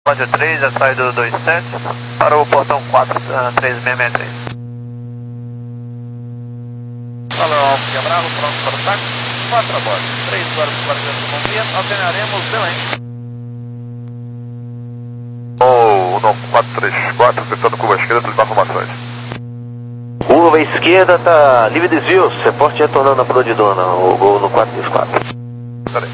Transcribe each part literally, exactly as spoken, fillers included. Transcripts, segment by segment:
Roger três, a saída do dois sete para o portão quatro três seis seis três. Falou, Alfa Bravo, pronto para o táxi, quatro a bordo, três horas e quarenta minutos, bom dia, alternaremos Belém. Oh, não, quatro três quatro, tentando curva esquerda, tudo informações. Curva esquerda, tá livre desvio, reporte retornando na Pro de Dona, o gol no quatro três quatro. Peraí.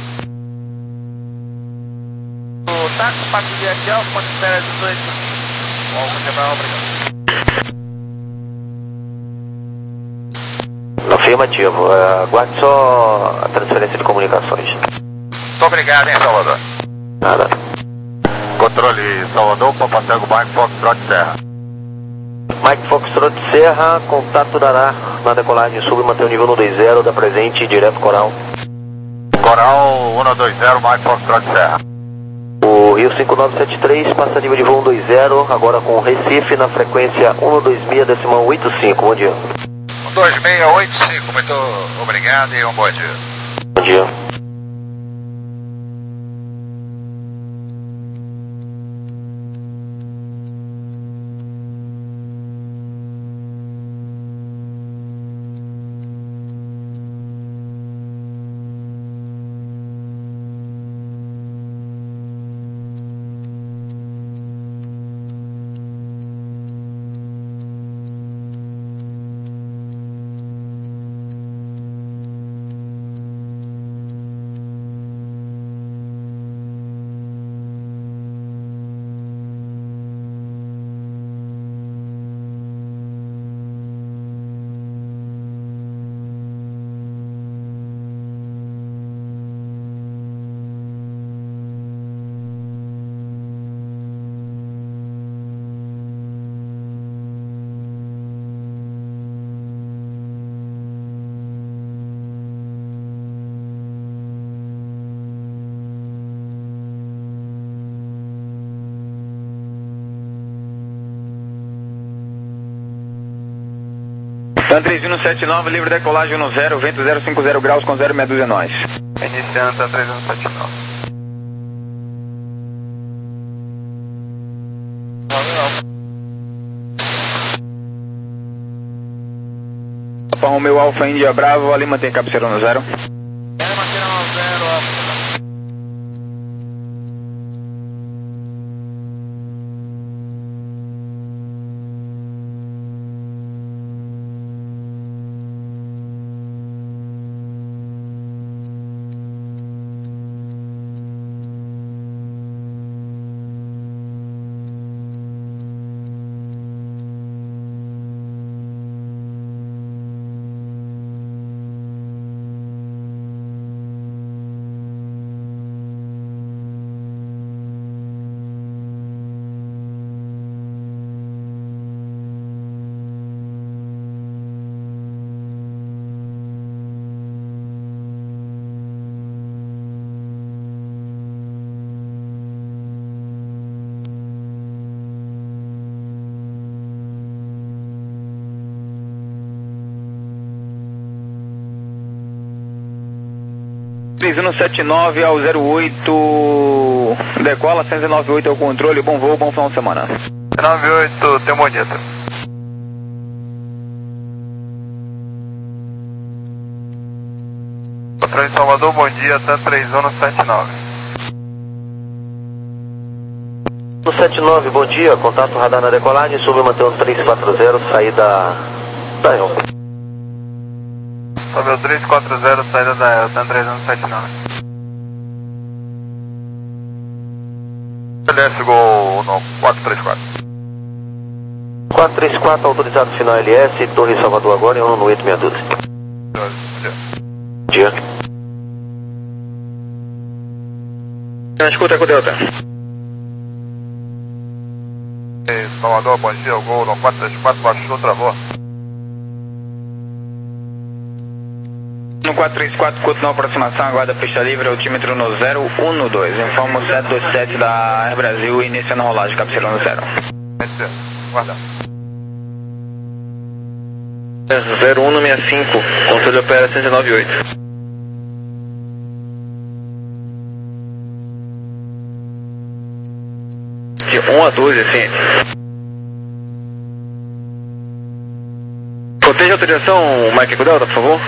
O táxi, Paco de F L, Ponte Séria dezoito. Alfa Bravo, obrigado. Afirmativo, aguarde só a transferência de comunicações. Muito obrigado, hein, Salvador. Nada. Controle Salvador, Papa Tango, Mike Foxtrot Serra. Mike Foxtrot Serra, contato dará na decolagem sul e manter o nível um dois zero da presente, direto Coral. Coral um dois zero, Mike Foxtrot Serra. O Rio cinco nove sete três passa nível de voo um dois zero, agora com Recife na frequência um dois seis, decimal oito cinco, bom dia. um dois seis oito cinco, muito obrigado e um bom dia. Bom dia. Tan três um sete nove, livre decolagem no zero, vento zero cinco zero graus com zero meia dúzia nós. Iniciando Tan três um sete nove. Papa Romeu Alfa Índia Bravo, ali mantém cabeceira no zero. Ele mantém no zero, Alfa. três um sete nove ao zero oito, decola, cento e noventa e oito é o controle, bom voo, bom final de semana. nove oito, tem bonito. Controle de Salvador, bom dia, Tan três um sete nove. No sete nove, bom dia, contato radar na decolagem, sub manter três quatro zero, saída da El. Sobre o três quatro zero, saída da El, Tan três um sete nove. L S Gol não, quatro três quatro. quatro três quatro, autorizado final L S, Torre Salvador agora em um no oito meia dúzia. Bom dia. Dia. Escuta com o Delta. Ei, Salvador, bom dia, o Gol no quatro três quatro, baixou, travou. No quatro três quatro, continua a aproximação, aguarda pista livre, altímetro no zero um dois. Informa o sete dois sete da Air Brasil, iniciando a rolagem, cabeceira no zero. Guarda. zero um sessenta e cinco, controle opera cento e noventa e oito. de um a doze, assim. Proteja a autorização, Mike Delta, por favor.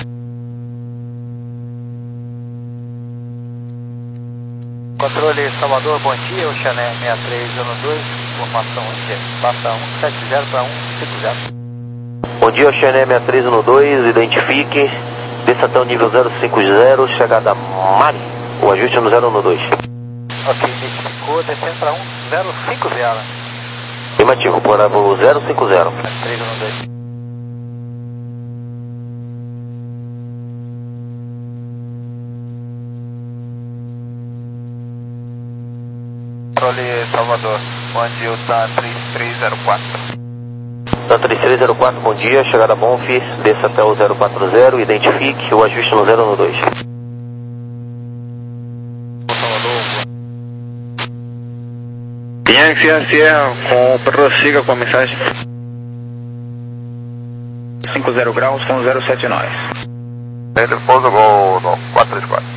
Controle Salvador, bom dia, o Chané seis três um dois, informação aqui, passa um sete zero para um cinco zero. Bom dia, o Chané seis três um dois, identifique, desça até o nível zero cinco zero, chegada Mari, o ajuste no zero um dois. Ok, identificou, descendo para um zero cinco zero. Afirmativo, por voo zero cinco zero. seis três um dois. Controle Salvador, bom dia, o T A três três zero quatro. T A três três zero quatro, bom dia, chegada Bonf, desça até o zero quatro zero, identifique, o ajuste no zero um dois. Yankee Sierra Sierra, com, prossiga com a mensagem. cinquenta graus com zero sete nós. Ele pousa gol no quatro três quatro.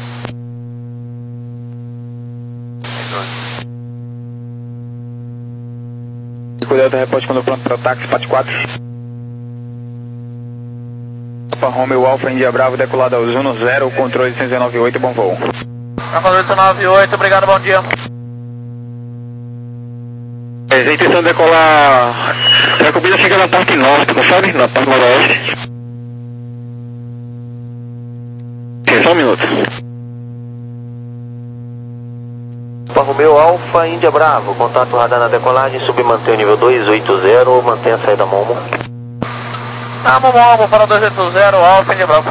Delta, reporte quando pronto para o táxi, Pat quatro. Alfa Romeo Alfa India Bravo, decolado aos um zero, controle cento e noventa e oito, bom voo. Controle cento e noventa e oito, obrigado, bom dia. A intenção de decolar, a comida fica na parte norte, não sabe? Na parte noroeste. Só um minuto. Alfa Romeo Alfa Índia Bravo, contato radar na decolagem, submantém o nível dois oito zero, mantém a saída Momo. Ah, Momo, para dois oito zero, Alfa Índia Bravo.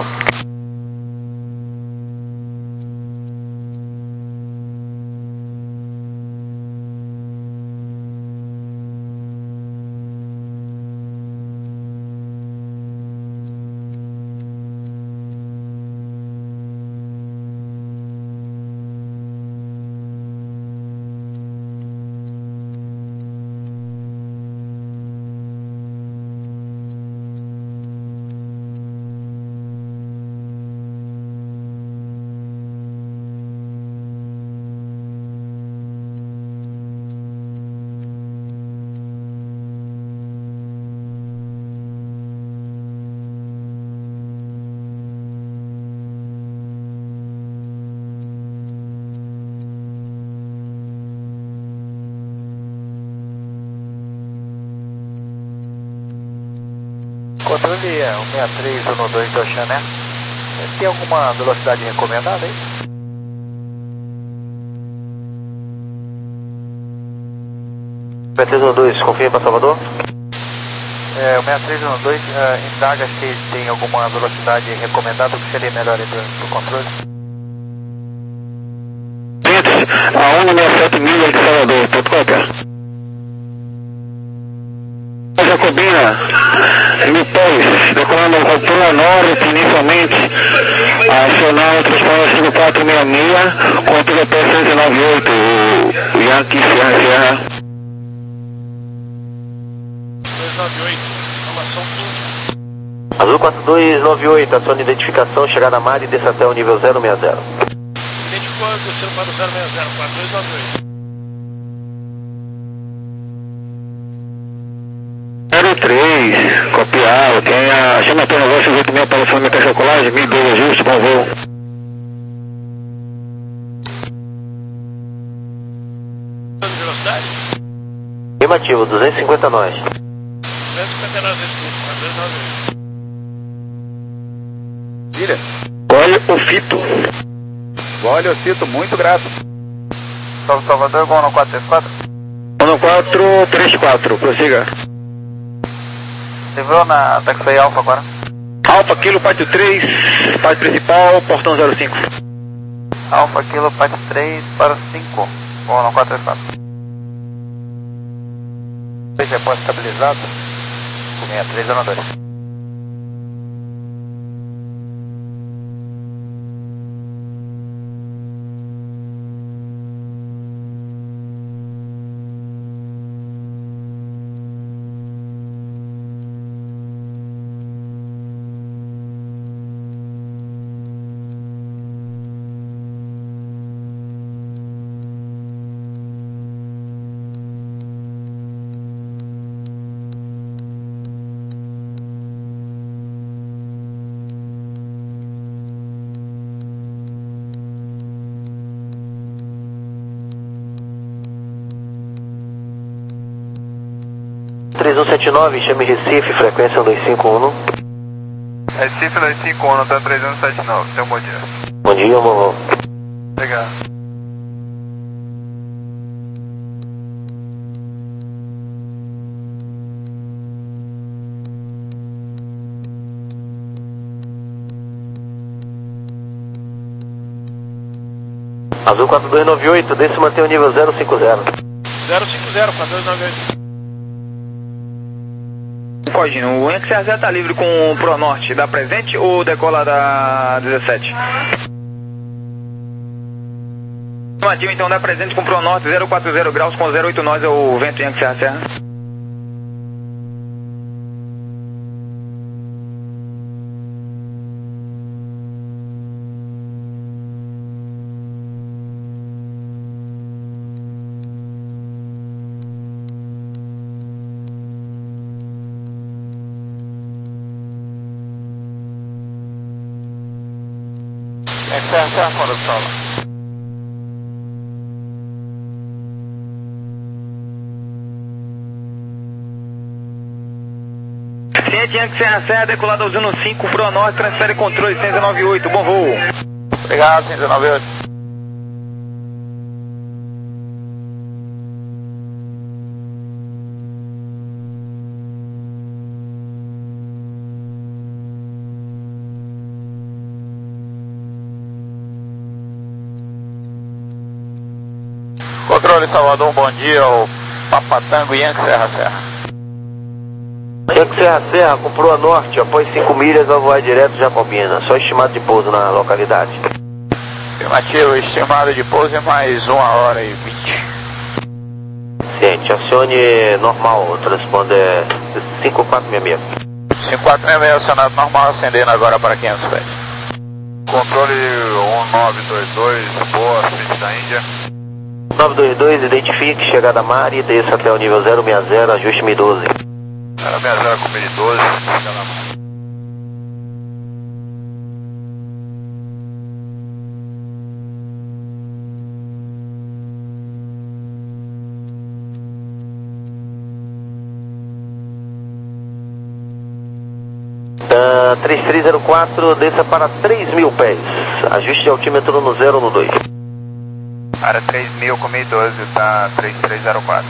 Controle é o seis três um dois do Chané. Tem alguma velocidade recomendada aí? seis três um dois, confirma para Salvador? É, o seis três um dois uh, indaga se tem alguma velocidade recomendada, que seria melhor aí do, do controle. A onda sessenta e sete milhas de Salvador, pode colocar. Jacobina, M P E S, decolando com Pula Norte inicialmente, acionar transponder cinco quatro seis seis, com P P cento e noventa e oito, o Yankee Sierra Sierra. dois nove oito, informação quinze. Azul quatro dois nove oito, ação de identificação, chegada Mari, desça até o nível zero seis zero. Identificou, descendo para o zero seis zero, quatro dois nove oito. zero três, copiado, tem a chama até o negócio oito mil para o fone de chocolate, mil dois ajuste, bom voo. Velocidade? Afirmativo, duzentos e cinquenta nós. duzentos e cinquenta nós, quatro dois nove oito. Vira. Olha o fito. Olha o fito, muito grato. Salve Salvador, gol no quatro três quatro. um quatro três quatro, prossiga. Livrou na Taxi Alfa agora. Alfa, Kilo, pátio três, pátio principal, portão zero cinco. Alfa, Kilo, Pátio três para cinco. Gol no quatro três quatro. Dois depósitos estabilizados. O seis três um dois. três um sete nove, chame Recife, frequência um dois cinco um. Recife dois cinco um, tá três um sete nove, tenha um bom dia. Bom dia, vovô. Obrigado. Azul quatro dois nove oito, desce e mantém o nível zero cinco zero. zero cinco zero, quatro dois nove oito. Cogino, o X R Z tá livre com o Pronorte, dá presente ou decola da dezessete? Afirmativo, então dá presente com o Pronorte, zero quatro zero graus com zero oito nós é o vento em X R Z. X R Z, condução. Ciente X R Z, decolado ao Zuno cinco, Pronorte, transfere controle cem noventa e oito, bom voo. Obrigado, cem noventa e oito. Controle Salvador, um bom dia, o Papatango Yankee Serra Serra. Yankee Serra Serra, com proa norte, após cinco milhas vai voar direto Jacobina, só estimado de pouso na localidade. Afirmativo, estimado de pouso é mais uma hora e vinte. Ciente, acione normal, o transponder cinco quatro seis seis. cinco quatro seis seis, acionado normal, acendendo agora para quinhentos pés. Controle um nove dois dois, boa, frente da Índia. nove dois dois, identifique, chegada a Mari, desça até o nível zero seis zero, ajuste M doze. zero seis zero com M doze, chega lá. Uh, três três zero quatro, desça para três mil pés, ajuste altímetro no zero no dois. Área três mil com M doze, tá três três zero quatro.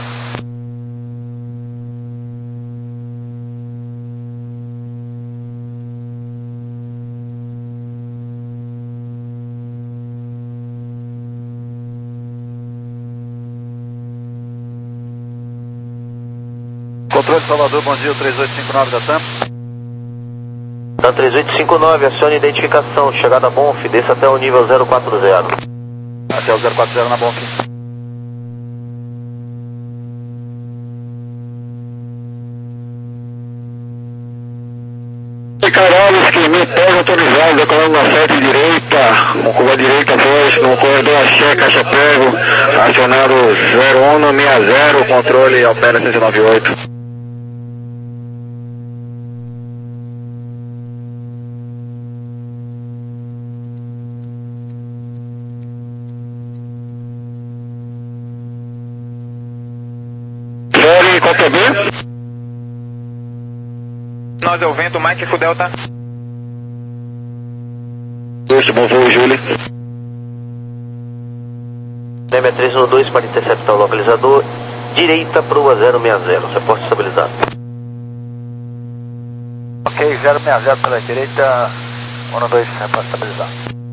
Controle Salvador, bom dia, o três oito cinco nove da TAM. Da três oito cinco nove, acione identificação, chegada a Bonf, desça até o nível zero quatro zero. Até o zero quatro zero na Bonf. Carolhos, que me pega autorizado, decolando na sete direita, com curva direita, voz, no corredor Axé, caixa prego, acionado zero um seis zero, controle opera cem noventa e oito. Série, qual que é B? Nós é o vento, Mike Fu Delta. Dois, bom voo, Júlio. D M três um dois para interceptar o localizador, direita proa zero seis zero, reporte estabilizado. Ok, zero seis zero pela direita, um dois, reporte estabilizado.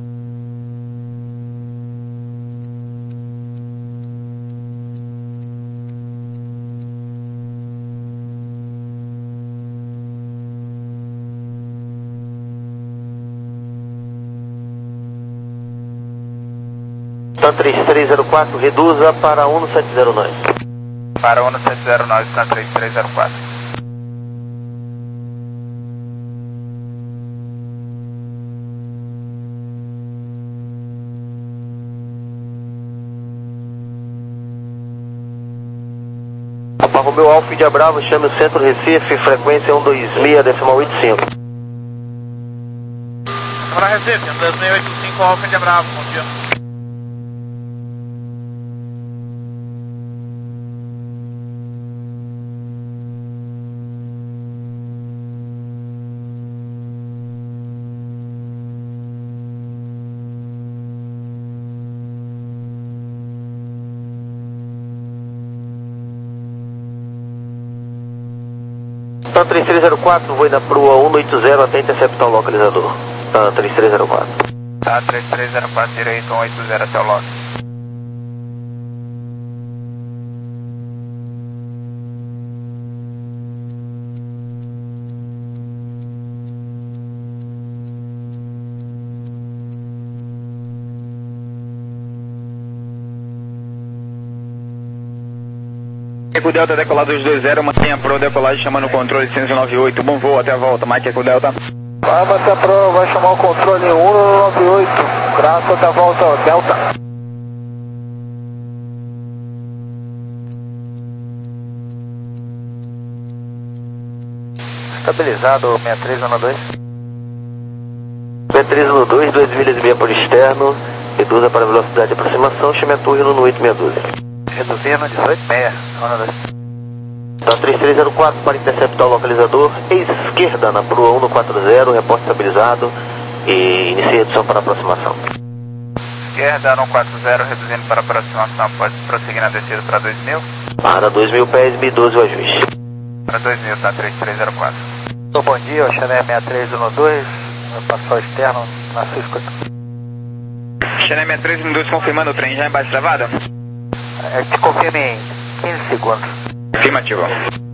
TAM três três zero quatro, reduza para um sete zero nós. Para um sete zero nove, tá três três zero quatro. Papa Romeu Alfa de Bravo, chame o centro Recife, frequência um dois seis, decimal oito cinco. Para Recife, um dois seis oito cinco, Alfa de Bravo, bom dia. Tá três três zero quatro, vou na Prua cento e oitenta até interceptar o localizador. Tá três três zero quatro. Tá três três zero quatro direito, cento e oitenta até o lote. Eco Delta decolado dois dois zero, mantenha pro decolagem chamando o controle seiscentos e noventa e oito, bom voo, até a volta, Mike Eco Delta. Vai bater a pro, vai chamar o controle cento e noventa e oito, graças até a volta, Delta. Estabilizado, sessenta e três zero dois. sessenta e três zero dois, duas milhas e meia por externo, reduza para a velocidade de aproximação, chame a torre no oito seis doze. Reduzindo dezoito e meia, zona dois. Tá três três zero quatro para interceptar o localizador, esquerda na Prua cento e quarenta, reporte estabilizado e inicie redução para aproximação. Esquerda, cento e quarenta, reduzindo para aproximação, pode prosseguir na descida para dois mil. Para dois mil pés, M doze o ajuste. Para dois mil, tá três três zero quatro. Bom dia, o Xané sessenta e três zero dois, passou externo na sua escuta. Xané sessenta e três zero dois confirmando o trem já embaixo travada? É, te confirme em quinze segundos. Afirmativo.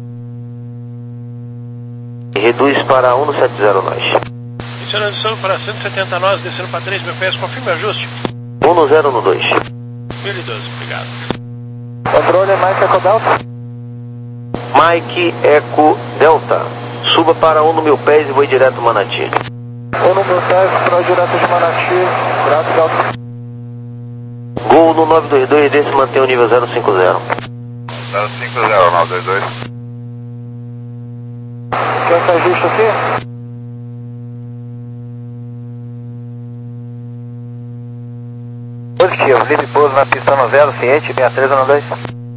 E reduz para cento e setenta nós. Iniciando para cento e setenta nós, descendo para três mil pés, confirme o ajuste. cento doze. mil e doze, obrigado. Controle Mike Eco Delta. Mike Eco Delta, suba para um mil pés e voe direto Manati. um mil pés, para direto de Manati, graças Delta. Gol no nove dois dois, desse mantém o nível zero cinco zero. zero cinco zero, nove dois dois. Quer que ajuste aqui? Positivo, livre pouso na pista no zero, ciente, sessenta e três zero dois.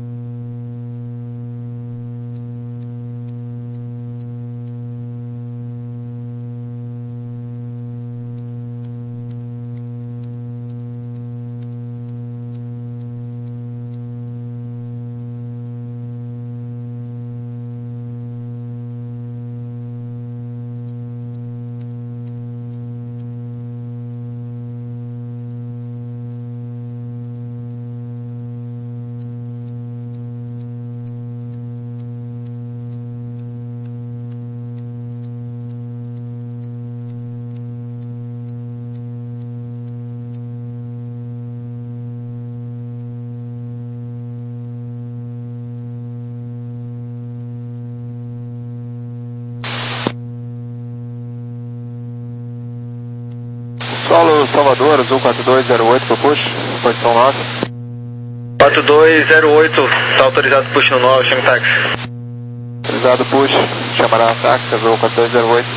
Solo Salvador, Azul quatro dois zero oito, pro push, posição nove. quatro dois zero oito, está autorizado push no nove, chame táxi. Autorizado push, chamará táxi, Azul quatro dois zero oito.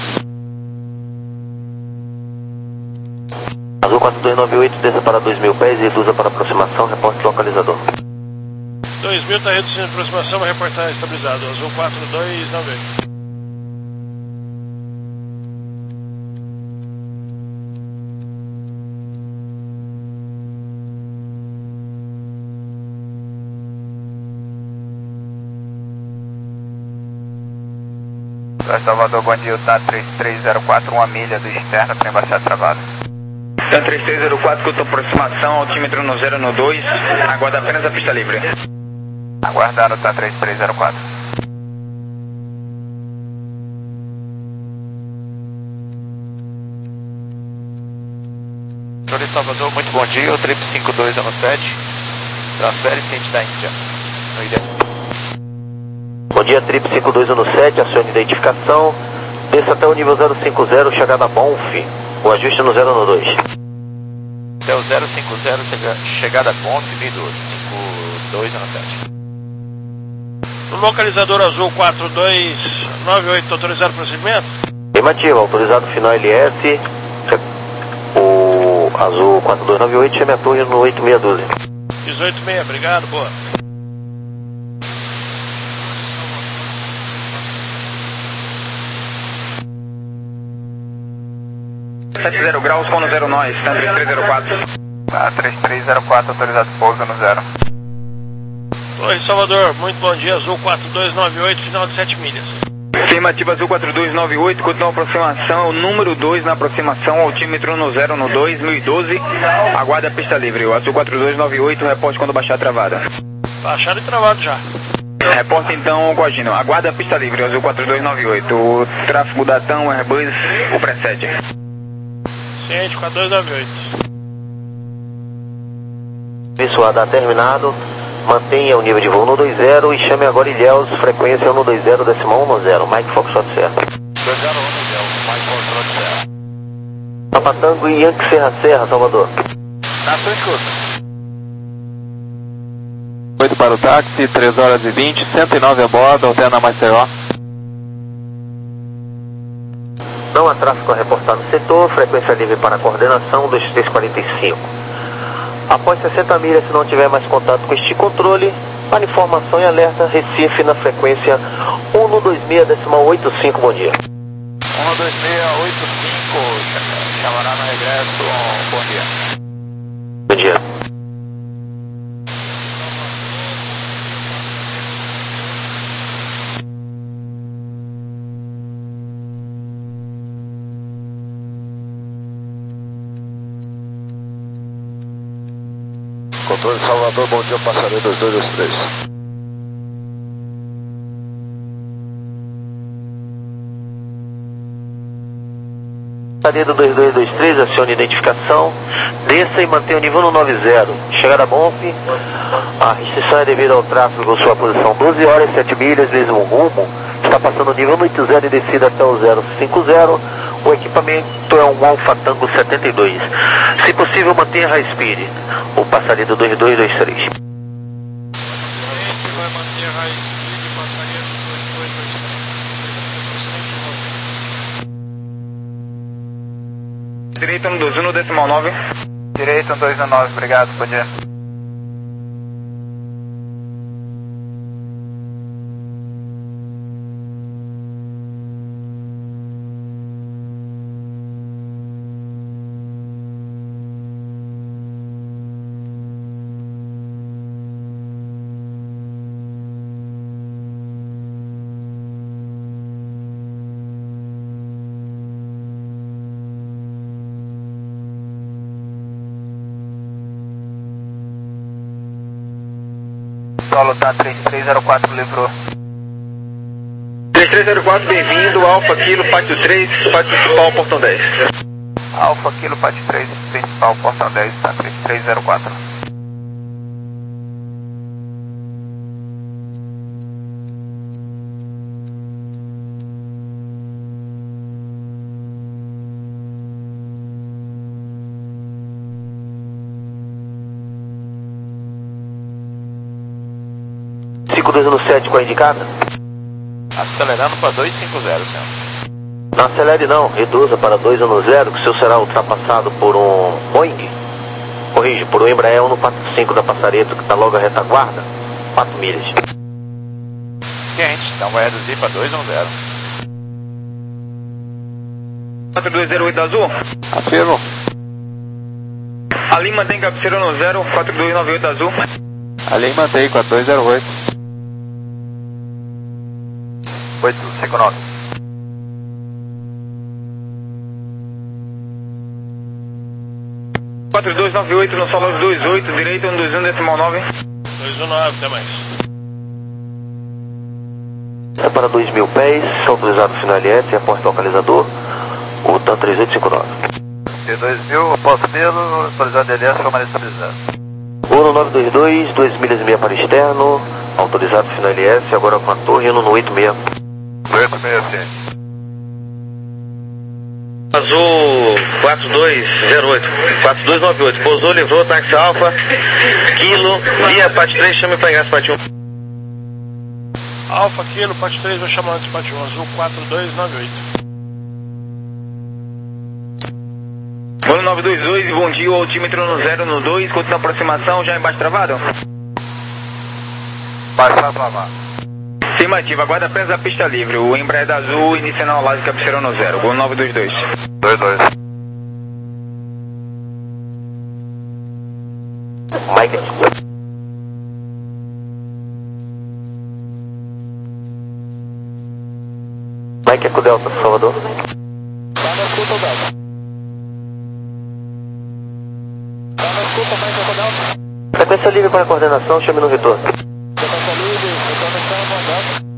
Azul quatro dois nove oito, desça para dois mil pés e reduza para aproximação, reporte localizador. dois mil está reduzindo a aproximação, vai reportar estabilizado. Azul quatro dois nove oito. Salvador, bom dia, tá três três zero quatro, uma milha do externo, trem baixado travado. Tá três três zero quatro, curta aproximação, altímetro no zero no dois, aguarda apenas a pista livre. Aguardando, tá três três zero quatro. Controle Salvador, muito bom dia, o trip cinco dois zero sete, transfere ciente da Índia, no ideal. Bom dia, Trip cinco dois um sete, acione identificação, desça até o nível zero cinco zero, chegada Bonf, o ajuste no zero no dois. Até o zero cinco zero, chegada Bonf, mil e doze, cinco dois zero sete. No localizador Azul quatro dois nove oito, autorizado prosseguimento? Afirmativo, autorizado final L S, o Azul quatro dois nove oito, chame a torre no oito seis doze. dezoito seis, obrigado, boa. sete zero graus, com no zero nós, tá três três zero quatro. Tá três três zero quatro, autorizado pouso no zero. Oi, Salvador, muito bom dia, Azul quatro dois nove oito, final de sete milhas. Afirmativa Azul quatro dois nove oito, continua a aproximação, número dois na aproximação, altímetro no zero no dois mil e doze, aguarda a pista livre. O Azul quatro dois nove oito, reporte quando baixar a travada. Baixado e travado já. Reporta então, Cogino, aguarda a pista livre, Azul quatro dois nove oito, o tráfego da TAM, Airbus, o precede. Ciente, quatro dois nove oito. Isso, A D A terminado. Mantenha o nível de voo no dois zero e chame agora Ilhéus, frequência um dois zero, decimal um zero, Mike Foxtrot certo. dois zero um Ilhéus, Mike Foxtrot certo. Tapatango e Yankee Serra Serra, Salvador. Na sua escuta. oito para o táxi, três horas e vinte, cento e nove a bordo, alterna Maceió. Não há tráfego a reportar no setor, frequência livre para coordenação dois três quatro cinco. Após sessenta milhas, se não tiver mais contato com este controle, para informação e alerta, Recife na frequência um dois seis, decimal oito cinco, bom dia. um dois seis oito cinco, chamará no regresso, bom dia. Bom dia. Controle Salvador, bom dia, passarinho dois dois dois três. Passarinho dois dois dois três, acione identificação, desça e mantenha o nível no nove zero. Chegada a Bonf, a restrição é devido ao tráfego, sua posição doze horas, sete milhas, mesmo rumo, está passando o nível no oito zero e descida até o zero cinco zero. O equipamento é um Alfa Tango setenta e dois. Se possível, mantenha high speed. O passarinho dois dois dois três. Vai manter a high speed, passarinho dois dois dois três. Direito no doze no decimal nove. Direito um dois um nove, obrigado, bom dia. Solo tá três três zero quatro, livrou. três três zero quatro, bem-vindo, Alfa Kilo, pátio três, pátio principal, portão dez. Alfa Kilo, pátio três, principal, portão dez, tá três três zero quatro. cinco dois no sete com a indicada? Acelerando para dois cinco zero, senhor. Não acelere não, reduza para dois um zero, que o seu será ultrapassado por um Boeing. Corrige, por um Embraer um quatro cinco da Passareto, que está logo à retaguarda, quatro milhas. Ciente, então vai reduzir para dois um zero. quatro dois zero oito azul. Afirmo. Ali mantém cabeceira no zero, quatro dois nove oito azul. Ali mantém quatro dois zero oito. oito cinco nove. quatro dois nove oito no solo dois oito, direito um dois um decimal nove. dois um nove, até mais. É para dois mil pés, autorizado final L S, aporte localizador, o TAM três oito cinco nove. T dois mil, posso tê-lo, autorizado L S, permanece estabilizado. Uno nove dois dois, dois milhas e meia para externo, autorizado final L S, agora com a torre indo no oito seis. oito seis, sim. Azul quatro dois zero oito, quatro dois nove oito, pousou, livrou, táxi Alfa, Kilo, via Pátio três, chame para ingresso Pátio um. Alfa Kilo, Pátio três, vai chamar antes Pátio um, Azul quatro dois nove oito. Voo nove dois dois, bom dia, o altímetro no zero no dois, continua a aproximação, já embaixo travado? Baixar travado. Afirmativa, aguarda apenas a pista livre, o Embraer da Azul, iniciando a laje cabeceira no zero, voo nove dois dois. dois dois. Mike. Mike Eco Delta, Salvador. Tá na escuta o Delta. Tá na escuta, Mike Eco Delta. Frequência livre para coordenação, chame no retorno. Frequência livre, retorno está no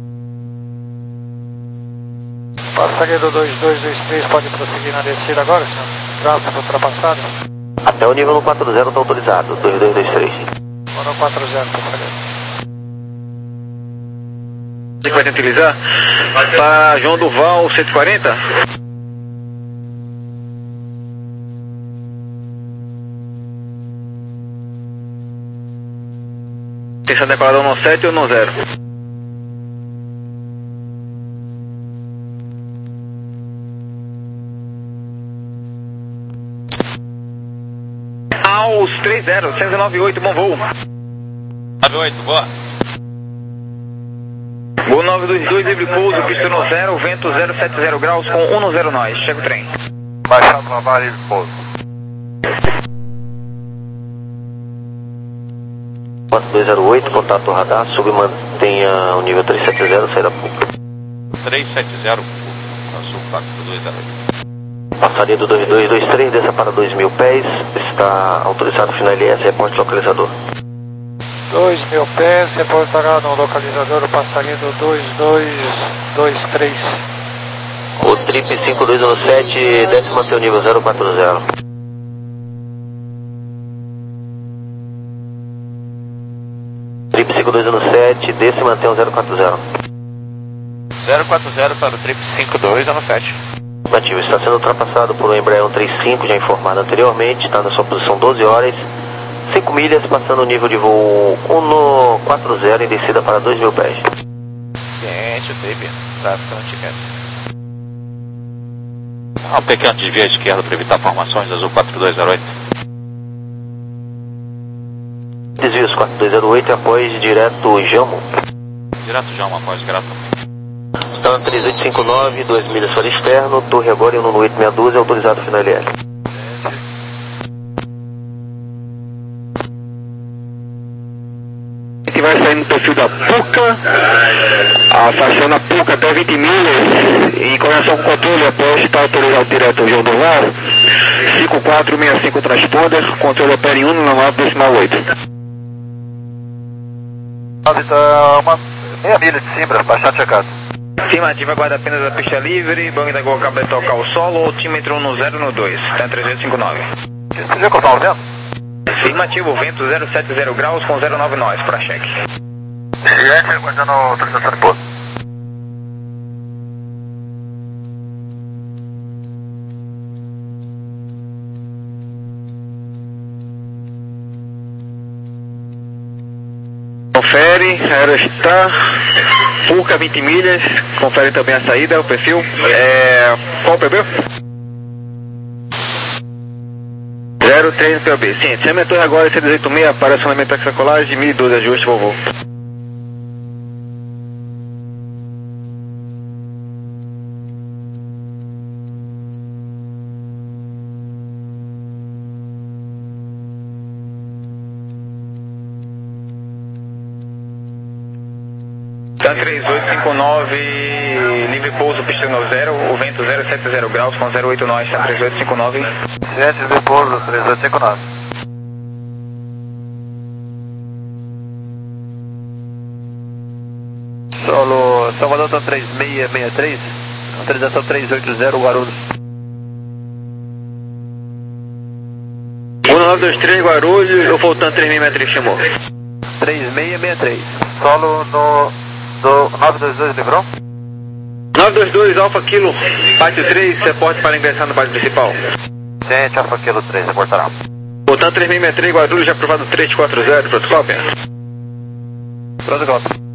Delta. Passageiro dois dois dois três pode prosseguir na descida agora, senhor? Tráfego ultrapassado. Até o nível no quatro zero está autorizado, dois dois dois três. Mano quatro zero, passageiro. Você vai utilizar para João Duval cento e quarenta? Tem decorador no sete ou no zero? Aos três zero, cento e noventa e oito, bom voo. nove oito, boa. Voo nove dois dois, livre pouso, pista no zero, vento zero sete zero graus com um no zero nós, chega o trem. Baixado no Navarre, livre pouso. quatro dois zero oito, contato radar, sub mantenha o nível três sete zero, saída pública. três sete zero, Sul quatro dois zero oito. Passaria do dois dois dois três, desça para dois mil pés, está autorizado final L S, reporte localizador. dois mil pés, reportará no localizador o passageiro dois dois dois três. O Trip cinco dois zero sete, desce manter o nível zero quatro zero. Trip cinco dois zero sete, desce manter o zero quatro zero. zero quatro zero para o Trip cinco dois zero sete. Nativo, está sendo ultrapassado por um Embraer cento e trinta e cinco, já informado anteriormente, está na sua posição doze horas, cinco milhas, passando o nível de voo um no quatro zero em descida para dois mil pés. Ciente, o Trip, tráfego não te esquece. Um pequeno desvio à esquerda para evitar formações, Azul quatro dois zero oito. Desvios quatro dois zero oito, após direto Jamo. Direto já, uma após direto. Então, três oito cinco nove, duas milhas para externo, torre agora em um no oito seis dois, autorizado final L S. A gente vai sair no perfil da Puca, a estação da Puca até vinte milhas, em conexão com o controle, após está autorizado direto João Duval, cinco quatro seis cinco transponder, controle opera em um no nove decimal oito. Uma meia milha de Simbra, baixado checado. Estimativa, guarda apenas a pista livre, banco da Gol acaba de tocar o solo, altímetro no zero no dois, está três oito cinco nove. Você viu que eu estava vendo? Afirmativo, vento zero sete zero graus com zero nove nós, para cheque. Ciente, aguardando autorização de pouso. Confere, Aerostar, Puca vinte milhas, confere também a saída, o perfil. É, qual o P B? zero três P B. Sim, você aumentou agora C dezoito seis para acionamento extracolagem, mil e doze ajuste, vovô. Tá três oito cinco nove, livre pouso, pista no zero, o vento zero sete zero graus com zero oito nós, tá três oito cinco nove. Ciente, livre pouso, três oito cinco nove. Solo, Salvador tá três seis seis três, autorização três oito zero, Guarulhos. um nove dois três, Guarulhos, eu voltando três seis seis três, chamou. três seis seis três, solo no do nove dois dois, livrou? nove dois dois, Alfa Kilo, pátio três, reporte para ingressar no pátio principal. Ciente, Alfa Kilo três, reportará. Voltando três seis seis três, Guarulhos, já aprovado três quatro zero, protocópia. Protocópio.